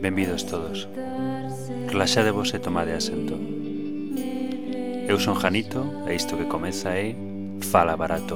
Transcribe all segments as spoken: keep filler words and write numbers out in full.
Benvidos todos. Relaxadevos e tomade asento. Eu son Janito e isto que comeza é Fala Barato.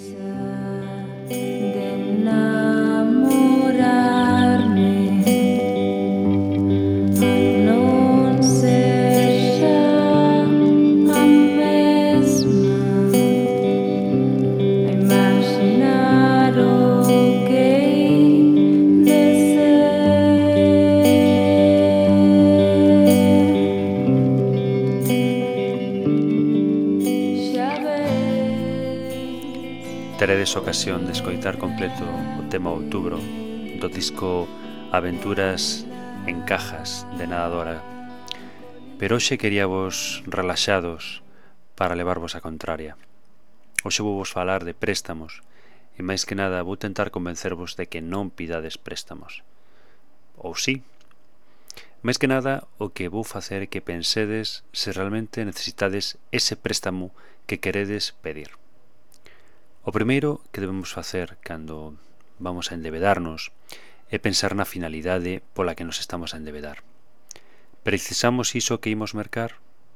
Teredes ocasión de escoitar completo o tema Outubro do disco Aventuras en Cajas de Nadadora, pero hoxe queríavos relaxados para levarvos a contraria. Hoxe vou vos falar de préstamos e máis que nada vou tentar convencervos de que non pidades préstamos. Ou sí. Máis que nada o que vou facer é que pensedes se realmente necesitades ese préstamo que queredes pedir. O primeiro que debemos facer cando vamos a endebedarnos é pensar na finalidade pola que nos estamos a endebedar. Precisamos iso que imos mercar?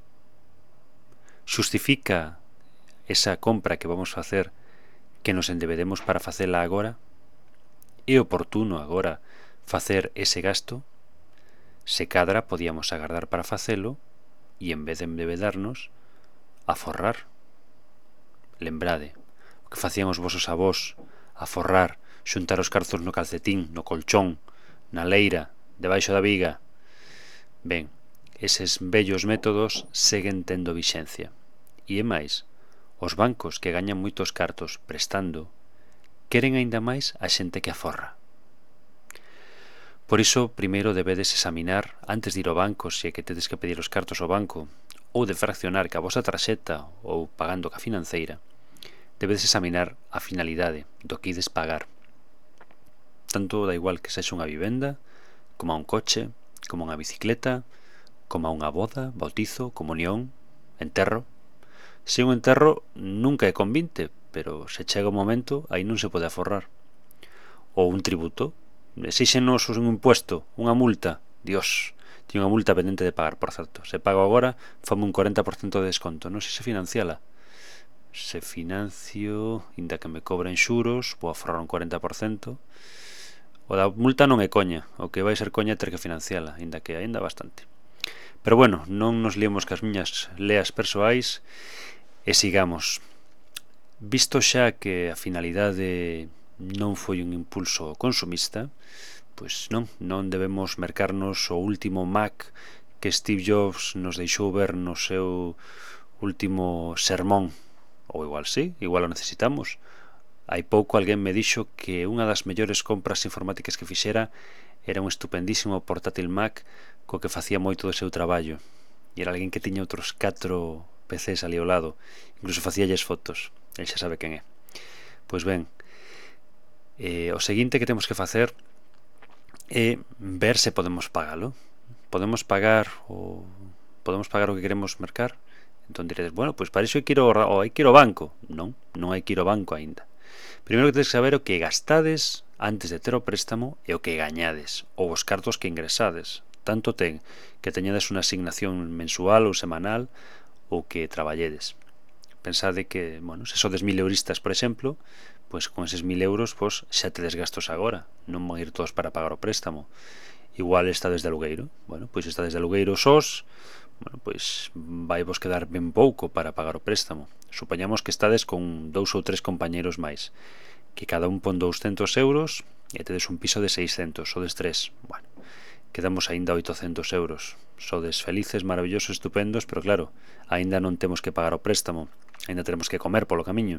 Xustifica esa compra que vamos facer que nos endebedemos para facela agora? É oportuno agora facer ese gasto? Se cadra podíamos agardar para facelo e en vez de endebedarnos, aforrar. Lembrade, o que facían os vosos avós, aforrar, xuntar os carzos no calcetín, no colchón, na leira, debaixo da viga. Ben, eses vellos métodos seguen tendo vixencia. E é máis, os bancos que gañan moitos cartos prestando queren aínda máis a xente que aforra. Por iso, primeiro debedes examinar, antes de ir ao banco, se é que tedes que pedir os cartos ao banco, ou de fraccionar ca vosa tarxeta ou pagando ca financeira, debedes examinar a finalidade do que ides pagar. Tanto da igual que sexa unha vivenda, como a un coche, como unha bicicleta, como a unha boda, bautizo, comunión, enterro. Se un enterro nunca é con vinte, pero se chega o momento, aí non se pode aforrar. Ou un tributo, exíxenos un impuesto, unha multa. Dios, tiño unha multa pendente de pagar, por certo. Se pago agora, fame un cuarenta por ciento de desconto. Non sei se financiala. Se financio, inda que me cobren xuros, vou aforrar un cuarenta por ciento. O da multa non é coña, o que vai ser coña é ter que financiala, inda que aínda bastante. Pero bueno, non nos liemos cas miñas leas persoais e sigamos. Visto xa que a finalidade non foi un impulso consumista, pois non, non debemos mercarnos o último Mac que Steve Jobs nos deixou ver no seu último sermón. Ou igual sí, igual o necesitamos. Hai pouco alguén me dixo que unha das mellores compras informáticas que fixera era un estupendísimo portátil Mac co que facía moito do seu traballo. E era alguén que tiña outros catro P Cs ali ao lado. Incluso facíalles fotos. El xa sabe quen é. Pois ben, eh, o seguinte que temos que facer é ver se podemos pagalo. Podemos pagar o podemos pagar o que queremos mercar? Entón diredes, bueno, pois para iso hai que ir ao, hai que ir ao banco. Non, non hai que ir ao banco aínda. Primeiro que tedes que saber o que gastades antes de ter o préstamo e o que gañades, ou os cartos que ingresades. Tanto ten que teñades unha asignación mensual ou semanal ou que traballedes. Pensade que, bueno, se sodes mil euristas, por exemplo, pois con eses mil euros pois, xa tedes gastos agora. Non van ir todos para pagar o préstamo. Igual estades de alugueiro. Bueno, pois estades de alugueiro sós, bueno, pois vai vos quedar ben pouco para pagar o préstamo. Supoñamos que estades con dous ou tres compañeros máis, que cada un pon douscentos euros e tedes un piso de seiscentos, sodes tres. Bueno, quedamos aínda oitocentos euros. Sodes felices, maravillosos, estupendos, pero claro, aínda non temos que pagar o préstamo, aínda teremos que comer polo camiño.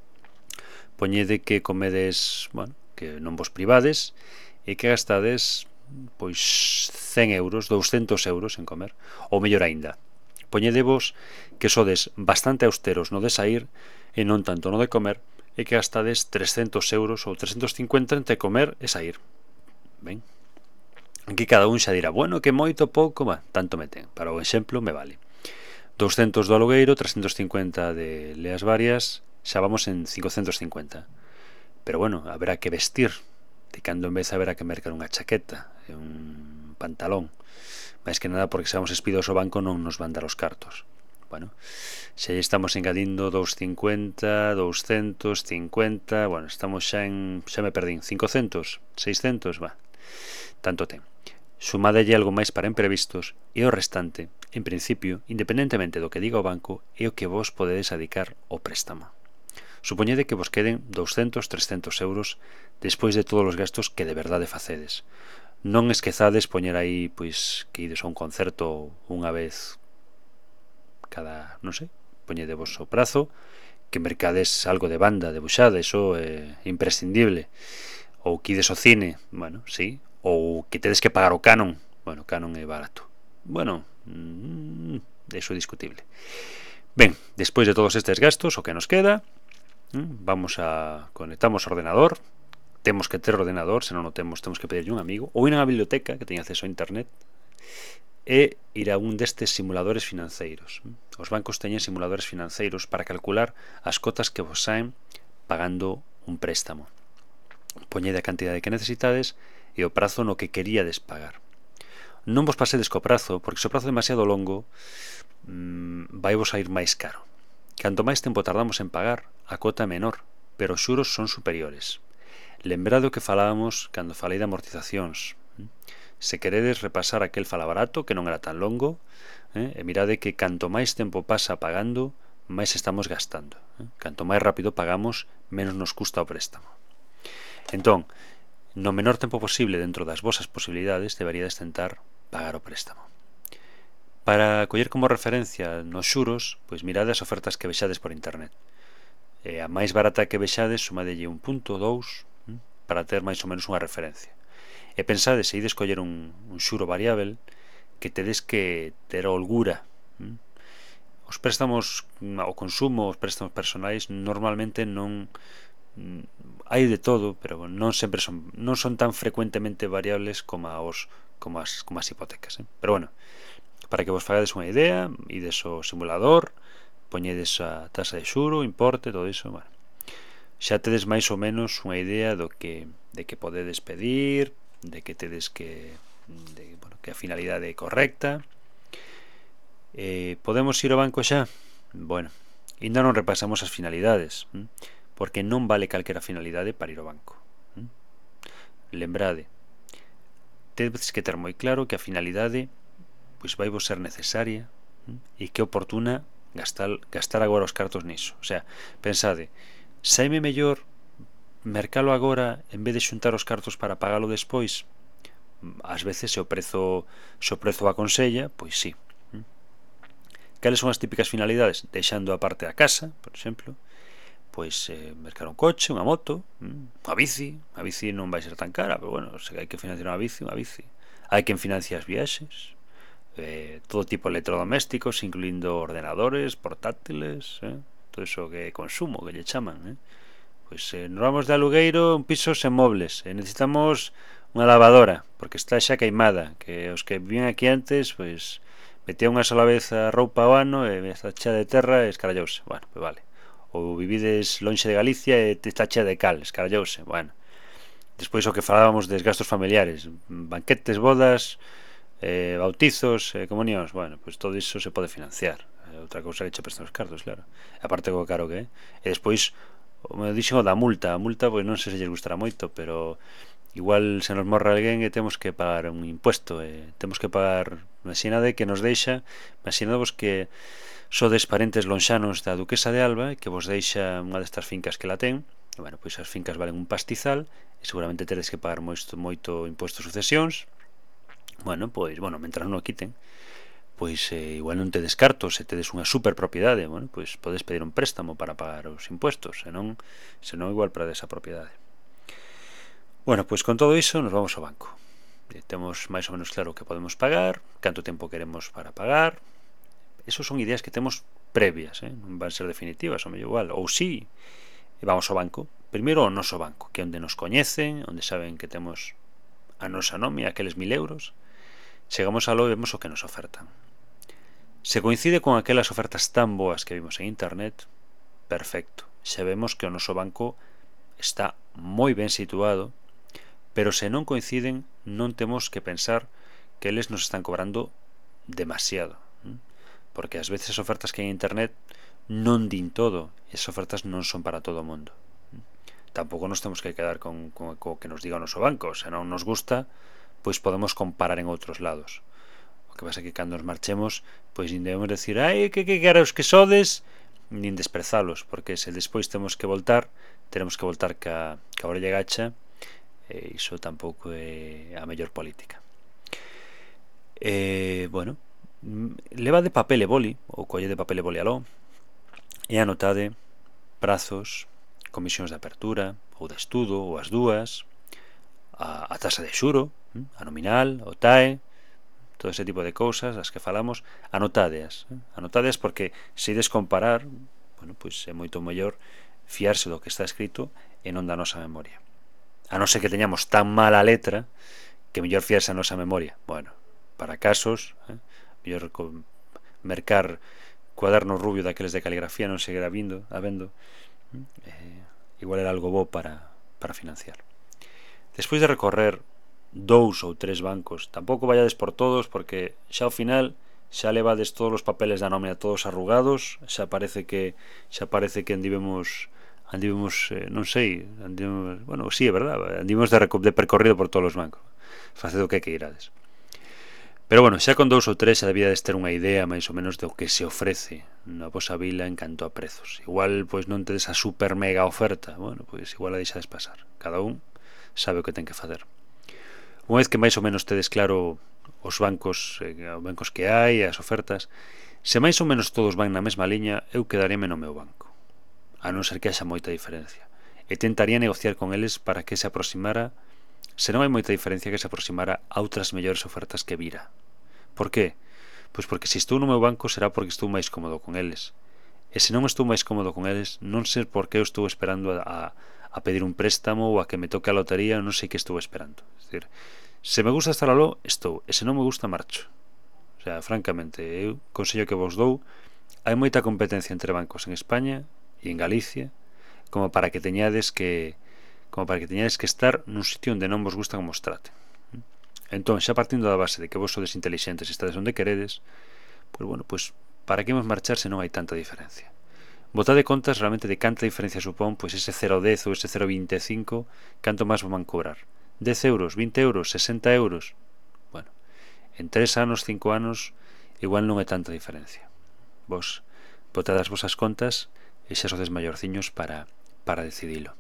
Poñede que comedes, bueno, que non vos privades e que gastades pois cen euros, douscentos euros en comer, ou mellor aínda, poñedevos que sodes bastante austeros no de sair e non tanto no de comer e que gastades trescentos euros ou trescentos cincuenta entre comer e sair. Ben, aquí cada un xa dirá, bueno, que moito pouco, bah, tanto me ten, para o exemplo me vale. douscentos do alugueiro, trescentos cincuenta de leas varias, xa vamos en cincocentos cincuenta. Pero bueno, haberá que vestir, de cando en vez haberá que mercar unha chaqueta e un pantalón. Máis que nada porque se vamos espidos ao banco non nos van dar os cartos. Bueno, se estamos engadindo doscientos cincuenta, doscientos cincuenta, bueno, estamos xa en, xa me perdín, cincocentos, seiscentos, va, tanto ten. Sumadelle algo máis para imprevistos e o restante, en principio, independentemente do que diga o banco, é o que vos podedes dedicar ao préstamo. Supoñede que vos queden doscientos, trescentos euros despois de todos os gastos que de verdade facedes. Non esquezades poñer aí, pois, que ides a un concerto unha vez cada, non sei, poñedevos o prazo, que mercades algo de banda, de buxada, iso é imprescindible. Ou que ides ao cine, bueno, sí, ou que tedes que pagar o canon, bueno, o canon é barato. Bueno, mmm, iso é discutible. Ben, despois de todos estes gastos, o que nos queda, vamos a conectamos o ordenador. Temos que ter ordenador, se non o temos, temos que pedirle un amigo, ou ir a unha biblioteca que teña acceso a internet, e ir a un destes simuladores financeiros. Os bancos teñen simuladores financeiros para calcular as cotas que vos saen pagando un préstamo. Poñede a cantidade que necesitades e o prazo no que queríades pagar. Non vos pasedes co prazo, porque se o prazo é demasiado longo, mmm, vai vos a ir máis caro. Canto máis tempo tardamos en pagar, a cota é menor, pero os xuros son superiores. Lembrade o que falábamos cando falei de amortizacións. Se queredes repasar aquel falabarato, que non era tan longo, eh, e mirade que canto máis tempo pasa pagando, máis estamos gastando. Eh? Canto máis rápido pagamos, menos nos custa o préstamo. Entón, no menor tempo posible dentro das vosas posibilidades, deberíades tentar pagar o préstamo. Para coller como referencia nos xuros, pois mirade as ofertas que vexades por internet. E a máis barata que vexades, sumadelle un punto, dous, para ter máis ou menos unha referencia. E pensade, se ides coller un, un xuro variável, que tedes que ter a holgura. Os préstamos ao consumo, os préstamos personais, normalmente non hai de todo, pero non sempre son non son tan frecuentemente variables como os como as, como as hipotecas, eh? Pero bueno, para que vos fagades unha idea, ides ao simulador, poñedes a tasa de xuro, importe, todo iso, bueno, xa tedes máis ou menos unha idea do que de que podedes pedir, de que tedes que de, bueno, que a finalidade é correcta. Eh, podemos ir ao banco xa? Bueno, ainda non repasamos as finalidades, hm? porque non vale calquera finalidade para ir ao banco. Hm? Lembrade, tedes que ter moi claro que a finalidade pois vai vos ser necesaria, hm? e que é oportuna gastar, gastar agora os cartos niso. O sea, pensade, saime mellor mercalo agora en vez de xuntar os cartos para pagalo despois? Ás veces se o prezo se o prezo aconsella, pois sí. Cales son as típicas finalidades? Deixando a parte da casa, por exemplo, pois eh, mercar un coche, unha moto, unha bici. A bici non vai ser tan cara, pero bueno, se hai que financiar unha bici, unha bici. Hai quen financia as viaxes, eh, todo tipo de electrodomésticos, incluindo ordenadores, portátiles, eh, todo iso que é consumo, que lle chaman, eh. Pois eh, nos vamos de alugueiro un piso sen mobles, e necesitamos unha lavadora, porque está xa queimada, que os que vivían aquí antes, pois metía unha sola vez a roupa ao ano e está chea de terra e escarallouse. Bueno, pois vale. Ou vivides lonxe de Galicia e está chea de cal, escarallouse. Bueno. Despois o que falábamos des gastos familiares, banquetes, bodas, eh, bautizos, eh, comunións, bueno, pois todo iso se pode financiar. Eh, outra cousa que che prestan os cartos, claro. E aparte co caro que é. E despois, me dixen o da multa. A multa, pois non sei se lles gustará moito, pero igual se nos morre alguén e temos que pagar un impuesto, e temos que pagar, imaginade que nos deixa, imaginadevos que sodes parentes lonxanos da duquesa de Alba, que vos deixa unha destas fincas que la ten, e bueno, pois as fincas valen un pastizal, e seguramente tedes que pagar moito, moito imposto de sucesións. Bueno, pois, bueno, mentras non o quiten, pois eh, igual non tedes cartos, se tedes unha superpropiedade, bueno, pois podes pedir un préstamo para pagar os impuestos, senón, senón igual para esa propiedade. Bueno, pois con todo iso nos vamos ao banco. Temos máis ou menos claro que podemos pagar, canto tempo queremos para pagar. Esas son ideas que temos previas, eh? Non van ser definitivas, ou mellor igual, ou sí. E vamos ao banco. Primeiro ao noso banco, que é onde nos coñecen, onde saben que temos a nosa nome, aqueles mil euros. Chegamos aló e vemos o que nos ofertan. Se coincide con aquelas ofertas tan boas que vimos en internet, perfecto. Xa vemos que o noso banco está moi ben situado, pero se non coinciden non temos que pensar que eles nos están cobrando demasiado, ¿eh? Porque ás veces as ofertas que hai en internet non din todo, e as ofertas non son para todo o mundo. Tampouco nos temos que quedar con, con, con que nos diga o noso banco. Se non nos gusta, pois podemos comparar en outros lados. O que pasa é que cando nos marchemos, pois nin debemos decir, ai, que que caros que sodes, nin desprezalos, porque se despois temos que voltar, teremos que voltar ca, ca orella gacha, e iso tampouco é a mellor política. E, bueno, leva de papel e boli, ou colle de papel e boli aló, e anotade prazos, comisións de apertura ou de estudo, ou as dúas, a, a tasa de xuro, a nominal, o T A E, todo ese tipo de cousas das que falamos, anotadeas, anotadeas porque se ides comparar, bueno, pois é moito mellor fiarse do que está escrito e non da nosa memoria. A non ser que teñamos tan mala letra que mellor fiarse a nosa memoria. Bueno, para casos, eh, mellor mercar cuaderno rubio daqueles de caligrafía non seguirá vindo, habendo, eh, igual era algo bo para, para financiar. Despois de recorrer dous ou tres bancos, tampouco vayades por todos, porque xa ao final xa levades todos os papeles da nómina todos arrugados, xa parece que xa parece que andivemos andivemos, eh, non sei, andivemos, bueno, sí, é verdad, andivemos de, de percorrido por todos os bancos, facendo o que que irades. Pero bueno, xa con dous ou tres xa debíades ter unha idea máis ou menos do que se ofrece na vosa vila en canto a prezos. Igual, pois non tedes a super mega oferta, bueno, pois igual a deixades pasar. Cada un sabe o que ten que facer. Unha vez que máis ou menos tedes claro os bancos, eh, os bancos que hai, as ofertas, se máis ou menos todos van na mesma liña, eu quedaríame no meu banco, a non ser que haxa moita diferencia, e tentaría negociar con eles para que se aproximara, se non hai moita diferencia, que se aproximara a outras mellores ofertas que vira. Por qué? Pois porque se estou no meu banco será porque estou máis cómodo con eles, e se non estou máis cómodo con eles, non sei por que eu estou esperando a, a a pedir un préstamo ou a que me toque a lotería, non sei que estou esperando. É dicir, se me gusta estar aló, estou, e se non me gusta, marcho. O sea, francamente, eu consello que vos dou, hai moita competencia entre bancos en España e en Galicia, como para que teñades que como para que teñades que estar nun sitio onde non vos gusta como os traten. Entón, xa partindo da base de que vos sodes intelixentes e estades onde queredes, pois bueno, pois para que imos marchar se non hai tanta diferencia? Botade contas realmente de canta diferencia supón, pois ese cero coma dez ou ese cero coma vinte e cinco, canto máis vos van cobrar. dez euros, vinte euros, sesenta euros. Bueno, en tres anos, cinco anos, igual non é tanta diferencia. Vos botade as vosas contas e xa sodes maiorciños para, para decidilo.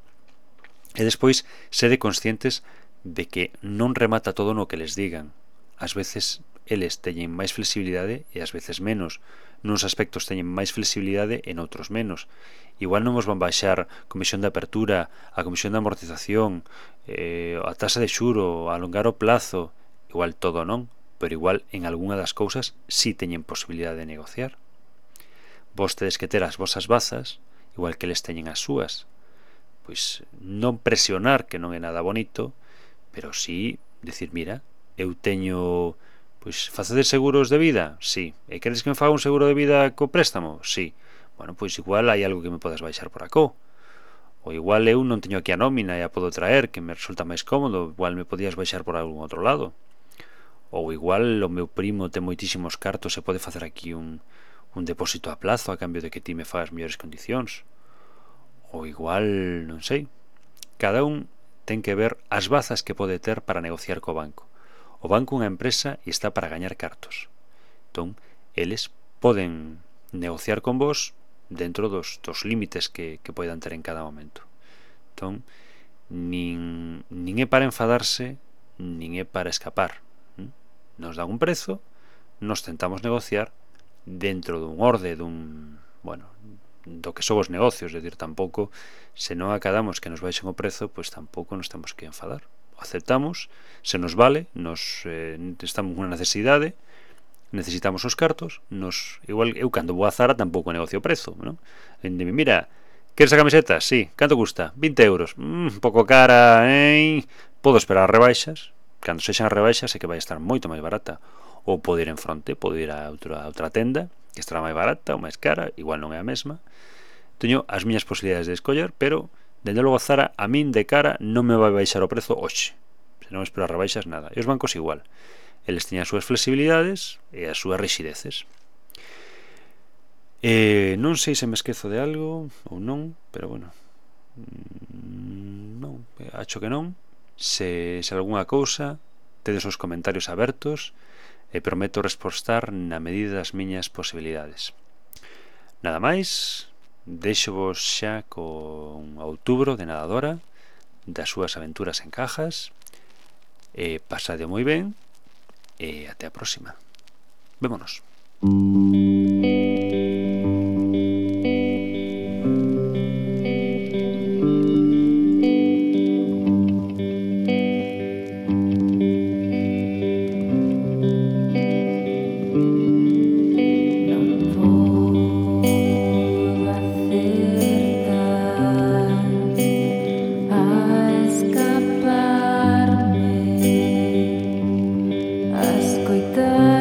E despois, sede conscientes de que non remata todo no que les digan. Ás veces eles teñen máis flexibilidade e ás veces menos. Nuns aspectos teñen máis flexibilidade e noutros menos. Igual non vos van baixar comisión de apertura, a comisión de amortización, eh, a tasa de xuro, a alongar o plazo, igual todo non, pero igual en algunha das cousas si teñen posibilidade de negociar. Vos tedes que ter as vosas bazas, igual que eles teñen as súas. Pois non presionar, que non é nada bonito, pero si decir, mira, eu teño... Pois, facedes seguros de vida? Sí. E queres que me faga un seguro de vida co préstamo? Sí. Bueno, pois igual hai algo que me podas baixar por acó. Ou igual eu non teño aquí a nómina e a podo traer, que me resulta máis cómodo. Igual me podías baixar por algún outro lado. Ou igual o meu primo ten moitísimos cartos e pode facer aquí un, un depósito a plazo a cambio de que ti me fagas mellores condicións. Ou igual, non sei. Cada un ten que ver as bazas que pode ter para negociar co banco. O banco é unha empresa e está para gañar cartos. Entón, eles poden negociar con vos dentro dos, dos límites que, que poidan ter en cada momento. Entón, nin, nin é para enfadarse, nin é para escapar. Nos dan un prezo, nos tentamos negociar dentro dun orde, dun, bueno, do que son os negocios, é dicir, tampouco, se non acadamos que nos baixen o prezo, pois tampouco nos temos que enfadar. Aceptamos, se nos vale, nos eh, estamos unha necesidade, necesitamos os cartos, nos igual eu cando vou a Zara tampouco negocio o prezo, non? Dime, mira, queres a camiseta? Sí, canto custa? vinte euros. Mm, un pouco cara, eh? Podo esperar rebaixas, cando sexan rebaixas sei que vai estar moito máis barata, ou podo ir en fronte, podo ir a outra, a outra tenda que estará máis barata ou máis cara, igual non é a mesma. Teño as miñas posibilidades de escoller, pero dende logo Zara, a min de cara non me vai baixar o prezo hoxe. Se non espero as rebaixas, nada. E os bancos igual. Eles teñen as súas flexibilidades e as súas rixideces. Eh, non sei se me esquezo de algo ou non, pero bueno, non, acho que non. Se, se algunha cousa, tedes os comentarios abertos e prometo respostar na medida das miñas posibilidades. Nada máis, deixo-vos xa con Outubro de Nadadora, das súas aventuras en Cajas, e pasade moi ben, e até a próxima. Vémonos. Escoitar